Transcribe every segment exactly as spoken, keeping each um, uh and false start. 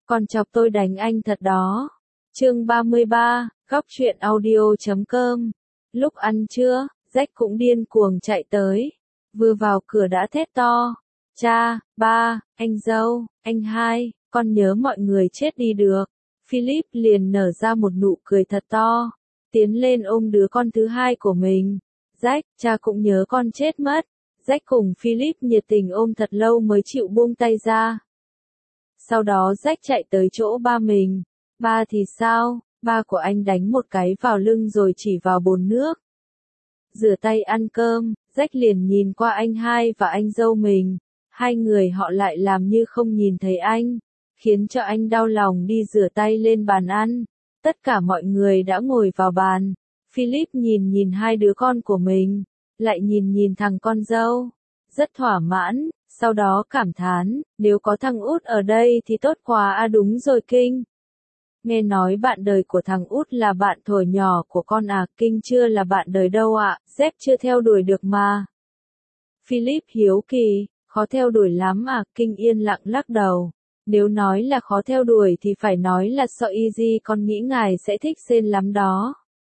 Còn chọc tôi đánh anh thật đó. Chương ba mươi ba, góc truyện audio chấm com. Lúc ăn trưa, Jack cũng điên cuồng chạy tới. Vừa vào cửa đã thét to. Cha, ba, anh dâu, anh hai, con nhớ mọi người chết đi được. Philip liền nở ra một nụ cười thật to. Tiến lên ôm đứa con thứ hai của mình. Jack, cha cũng nhớ con chết mất. Jack cùng Philip nhiệt tình ôm thật lâu mới chịu buông tay ra. Sau đó Jack chạy tới chỗ ba mình. Ba thì sao? Ba của anh đánh một cái vào lưng rồi chỉ vào bồn nước. Rửa tay ăn cơm, Jack liền nhìn qua anh hai và anh dâu mình. Hai người họ lại làm như không nhìn thấy anh, khiến cho anh đau lòng đi rửa tay lên bàn ăn. Tất cả mọi người đã ngồi vào bàn. Philip nhìn nhìn hai đứa con của mình, lại nhìn nhìn thằng con dâu. Rất thỏa mãn, sau đó cảm thán, nếu có thằng út ở đây thì tốt quá à đúng rồi Kinh. Nghe nói bạn đời của thằng út là bạn thuở nhỏ của con à, Kinh chưa là bạn đời đâu ạ, à, Dép chưa theo đuổi được mà. Philip hiếu kỳ, khó theo đuổi lắm à, Kinh yên lặng lắc đầu. Nếu nói là khó theo đuổi thì phải nói là so easy, con nghĩ ngài sẽ thích Sen lắm đó.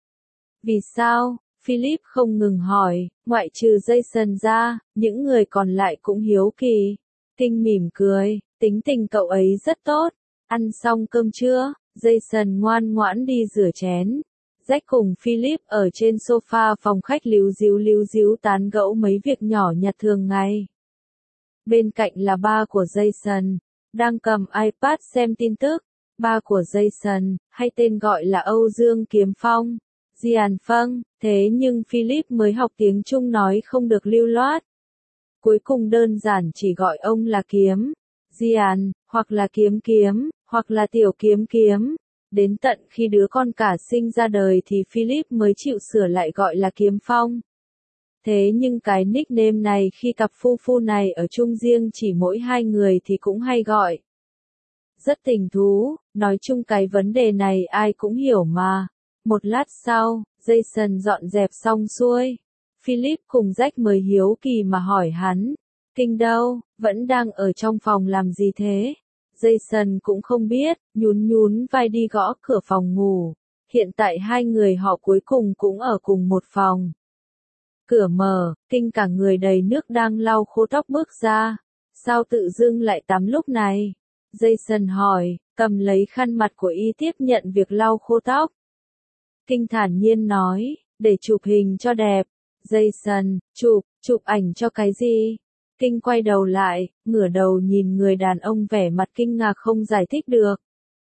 Vì sao? Philip không ngừng hỏi, ngoại trừ Jason ra, những người còn lại cũng hiếu kỳ. Kinh mỉm cười, tính tình cậu ấy rất tốt. Ăn xong cơm trưa, Jason ngoan ngoãn đi rửa chén. Jack cùng Philip ở trên sofa phòng khách líu díu líu díu tán gẫu mấy việc nhỏ nhặt thường ngày. Bên cạnh là ba của Jason, đang cầm iPad xem tin tức. Ba của Jason, hay tên gọi là Âu Dương Kiếm Phong. Diàn Phâng, thế nhưng Philip mới học tiếng Trung nói không được lưu loát. Cuối cùng đơn giản chỉ gọi ông là Kiếm. Diàn, hoặc là Kiếm Kiếm, hoặc là Tiểu Kiếm Kiếm. Đến tận khi đứa con cả sinh ra đời thì Philip mới chịu sửa lại gọi là Kiếm Phong. Thế nhưng cái nickname này khi cặp phu phu này ở chung riêng chỉ mỗi hai người thì cũng hay gọi. Rất tình thú, nói chung cái vấn đề này ai cũng hiểu mà. Một lát sau, Jason dọn dẹp xong xuôi. Philip cùng Jack mới hiếu kỳ mà hỏi hắn. Kinh đâu, vẫn đang ở trong phòng làm gì thế? Jason cũng không biết, nhún nhún vai đi gõ cửa phòng ngủ. Hiện tại hai người họ cuối cùng cũng ở cùng một phòng. Cửa mở, Kinh cả người đầy nước đang lau khô tóc bước ra. Sao tự dưng lại tắm lúc này? Jason hỏi, cầm lấy khăn mặt của y tiếp nhận việc lau khô tóc. Kinh thản nhiên nói, để chụp hình cho đẹp. Jason, chụp, chụp ảnh cho cái gì? Kinh quay đầu lại, ngửa đầu nhìn người đàn ông vẻ mặt kinh ngạc không giải thích được.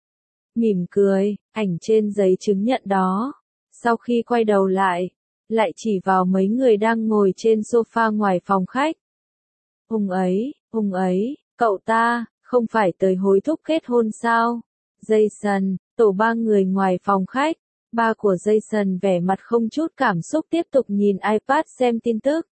Mỉm cười, ảnh trên giấy chứng nhận đó. Sau khi quay đầu lại, lại chỉ vào mấy người đang ngồi trên sofa ngoài phòng khách. Hùng ấy, Hùng ấy, cậu ta, không phải tới hối thúc kết hôn sao? Jason, tổ ba người ngoài phòng khách. Ba của Jason vẻ mặt không chút cảm xúc tiếp tục nhìn iPad xem tin tức.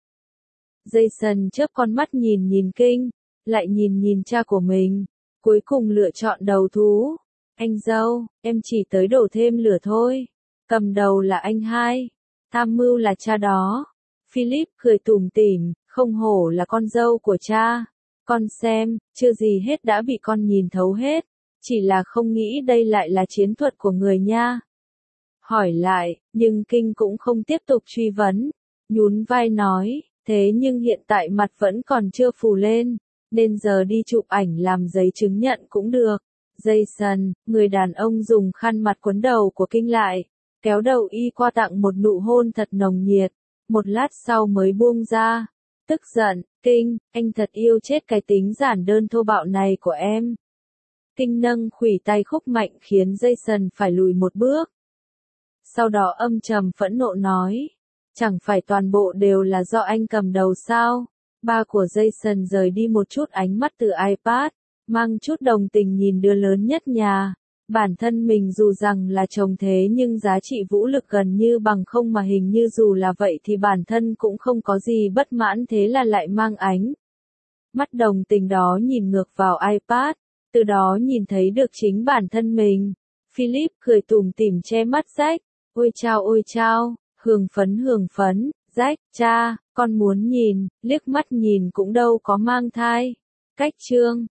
Jason chớp con mắt nhìn nhìn Kinh, lại nhìn nhìn cha của mình, cuối cùng lựa chọn đầu thú. Anh dâu, em chỉ tới đổ thêm lửa thôi. Cầm đầu là anh hai, tham mưu là cha đó. Philip cười tủm tỉm, không hổ là con dâu của cha. Con xem, chưa gì hết đã bị con nhìn thấu hết. Chỉ là không nghĩ đây lại là chiến thuật của người nha. Hỏi lại, nhưng Kinh cũng không tiếp tục truy vấn. Nhún vai nói, thế nhưng hiện tại mặt vẫn còn chưa phù lên, nên giờ đi chụp ảnh làm giấy chứng nhận cũng được. Jason, người đàn ông dùng khăn mặt quấn đầu của Kinh lại, kéo đầu y qua tặng một nụ hôn thật nồng nhiệt, một lát sau mới buông ra. Tức giận, Kinh, anh thật yêu chết cái tính giản đơn thô bạo này của em. Kinh nâng khuỷu tay khúc mạnh khiến Jason phải lùi một bước. Sau đó âm trầm phẫn nộ nói, chẳng phải toàn bộ đều là do anh cầm đầu sao? Ba của Jason rời đi một chút ánh mắt từ iPad, mang chút đồng tình nhìn đứa lớn nhất nhà. Bản thân mình dù rằng là chồng thế nhưng giá trị vũ lực gần như bằng không mà hình như dù là vậy thì bản thân cũng không có gì bất mãn thế là lại mang ánh mắt đồng tình đó nhìn ngược vào iPad, từ đó nhìn thấy được chính bản thân mình. Philip cười tủm tỉm che mắt Jack. Ôi chao ôi chao, hưởng phấn hưởng phấn, Jack, cha, con muốn nhìn, liếc mắt nhìn cũng đâu có mang thai. Cách chương.